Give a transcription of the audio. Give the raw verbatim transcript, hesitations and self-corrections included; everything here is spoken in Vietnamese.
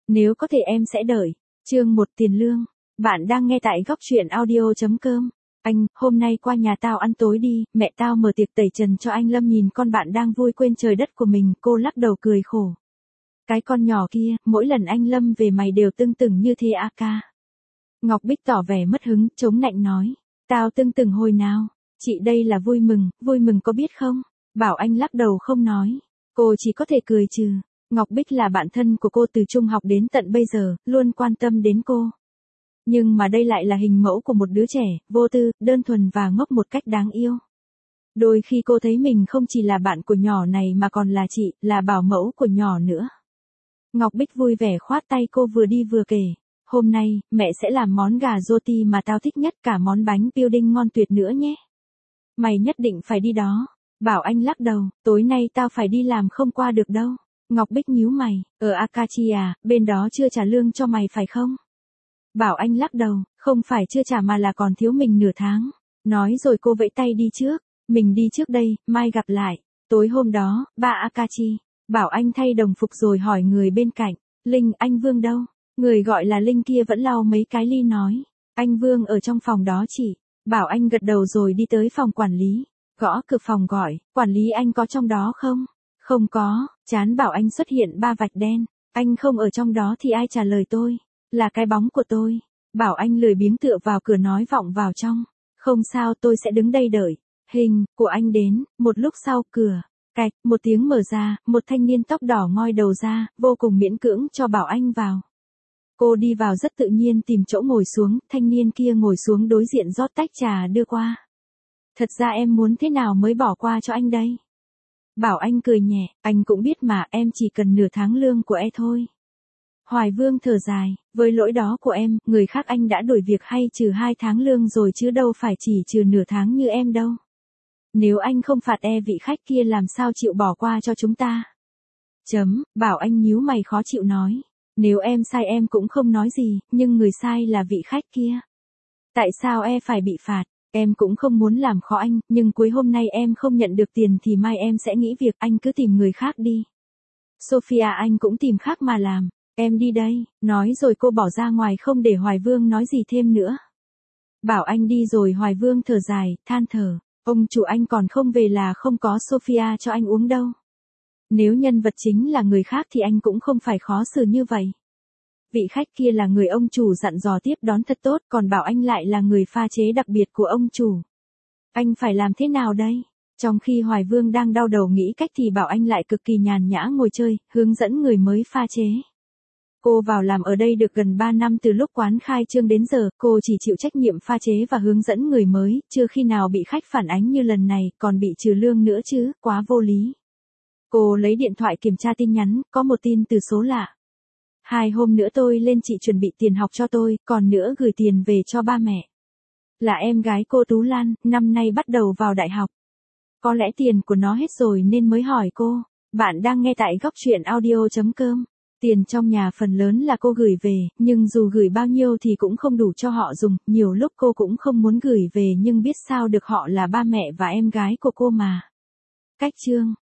Nếu có thể em sẽ đợi. Chương một tiền lương. Bạn đang nghe tại góc truyện audio chấm com. Anh, hôm nay qua nhà tao ăn tối đi, mẹ tao mở tiệc tẩy trần cho anh Lâm. Nhìn con bạn đang vui quên trời đất của mình, cô lắc đầu cười khổ. Cái con nhỏ kia, mỗi lần anh Lâm về mày đều tưng tửng như thế a ca. Ngọc Bích tỏ vẻ mất hứng, chống nạnh nói. Tao tưng tửng hồi nào? Chị đây là vui mừng, vui mừng có biết không? Bảo Anh lắc đầu không nói. Cô chỉ có thể cười trừ. Ngọc Bích là bạn thân của cô từ trung học đến tận bây giờ, luôn quan tâm đến cô. Nhưng mà đây lại là hình mẫu của một đứa trẻ, vô tư, đơn thuần và ngốc một cách đáng yêu. Đôi khi cô thấy mình không chỉ là bạn của nhỏ này mà còn là chị, là bảo mẫu của nhỏ nữa. Ngọc Bích vui vẻ khoát tay cô vừa đi vừa kể. Hôm nay, mẹ sẽ làm món gà roti mà tao thích nhất, cả món bánh pudding ngon tuyệt nữa nhé. Mày nhất định phải đi đó. Bảo Anh lắc đầu, tối nay tao phải đi làm không qua được đâu. Ngọc Bích nhíu mày, ở Acacia, bên đó chưa trả lương cho mày phải không? Bảo Anh lắc đầu, không phải chưa trả mà là còn thiếu mình nửa tháng. Nói rồi cô vẫy tay đi trước, mình đi trước đây, mai gặp lại. Tối hôm đó, ba Akachi. Bảo Anh thay đồng phục rồi hỏi người bên cạnh, Linh, anh Vương đâu? Người gọi là Linh kia vẫn lau mấy cái ly nói, anh Vương ở trong phòng đó chị. Bảo Anh gật đầu rồi đi tới phòng quản lý, gõ cửa phòng gọi, quản lý anh có trong đó không? Không có, chán Bảo Anh xuất hiện ba vạch đen, anh không ở trong đó thì ai trả lời tôi? Là cái bóng của tôi. Bảo Anh lười biếng tựa vào cửa nói vọng vào trong, không sao tôi sẽ đứng đây đợi. Hình của anh đến, một lúc sau cửa, cạch, một tiếng mở ra, một thanh niên tóc đỏ ngoi đầu ra, vô cùng miễn cưỡng cho Bảo Anh vào. Cô đi vào rất tự nhiên tìm chỗ ngồi xuống, thanh niên kia ngồi xuống đối diện rót tách trà đưa qua. Thật ra em muốn thế nào mới bỏ qua cho anh đây? Bảo Anh cười nhẹ, anh cũng biết mà, em chỉ cần nửa tháng lương của e thôi. Hoài Vương thở dài, với lỗi đó của em, người khác anh đã đổi việc hay trừ hai tháng lương rồi chứ đâu phải chỉ trừ nửa tháng như em đâu. Nếu anh không phạt e vị khách kia làm sao chịu bỏ qua cho chúng ta? Chấm, Bảo Anh nhíu mày khó chịu nói. Nếu em sai em cũng không nói gì, nhưng người sai là vị khách kia. Tại sao e phải bị phạt? Em cũng không muốn làm khó anh, nhưng cuối hôm nay em không nhận được tiền thì mai em sẽ nghỉ việc, anh cứ tìm người khác đi. Sophia anh cũng tìm khác mà làm, em đi đây, nói rồi cô bỏ ra ngoài không để Hoài Vương nói gì thêm nữa. Bảo Anh đi rồi Hoài Vương thở dài, than thở, ông chủ anh còn không về là không có Sophia cho anh uống đâu. Nếu nhân vật chính là người khác thì anh cũng không phải khó xử như vậy. Vị khách kia là người ông chủ dặn dò tiếp đón thật tốt, còn Bảo Anh lại là người pha chế đặc biệt của ông chủ. Anh phải làm thế nào đây? Trong khi Hoài Vương đang đau đầu nghĩ cách thì Bảo Anh lại cực kỳ nhàn nhã ngồi chơi, hướng dẫn người mới pha chế. Cô vào làm ở đây được gần ba năm, từ lúc quán khai trương đến giờ, cô chỉ chịu trách nhiệm pha chế và hướng dẫn người mới, chưa khi nào bị khách phản ánh như lần này, còn bị trừ lương nữa chứ, quá vô lý. Cô lấy điện thoại kiểm tra tin nhắn, có một tin từ số lạ. Hai hôm nữa tôi lên chị chuẩn bị tiền học cho tôi, còn nữa gửi tiền về cho ba mẹ. Là em gái cô Tú Lan, năm nay bắt đầu vào đại học. Có lẽ tiền của nó hết rồi nên mới hỏi cô. Bạn đang nghe tại góc truyện audio chấm com. Tiền trong nhà phần lớn là cô gửi về, nhưng dù gửi bao nhiêu thì cũng không đủ cho họ dùng, nhiều lúc cô cũng không muốn gửi về nhưng biết sao được, họ là ba mẹ và em gái của cô mà. Cách chương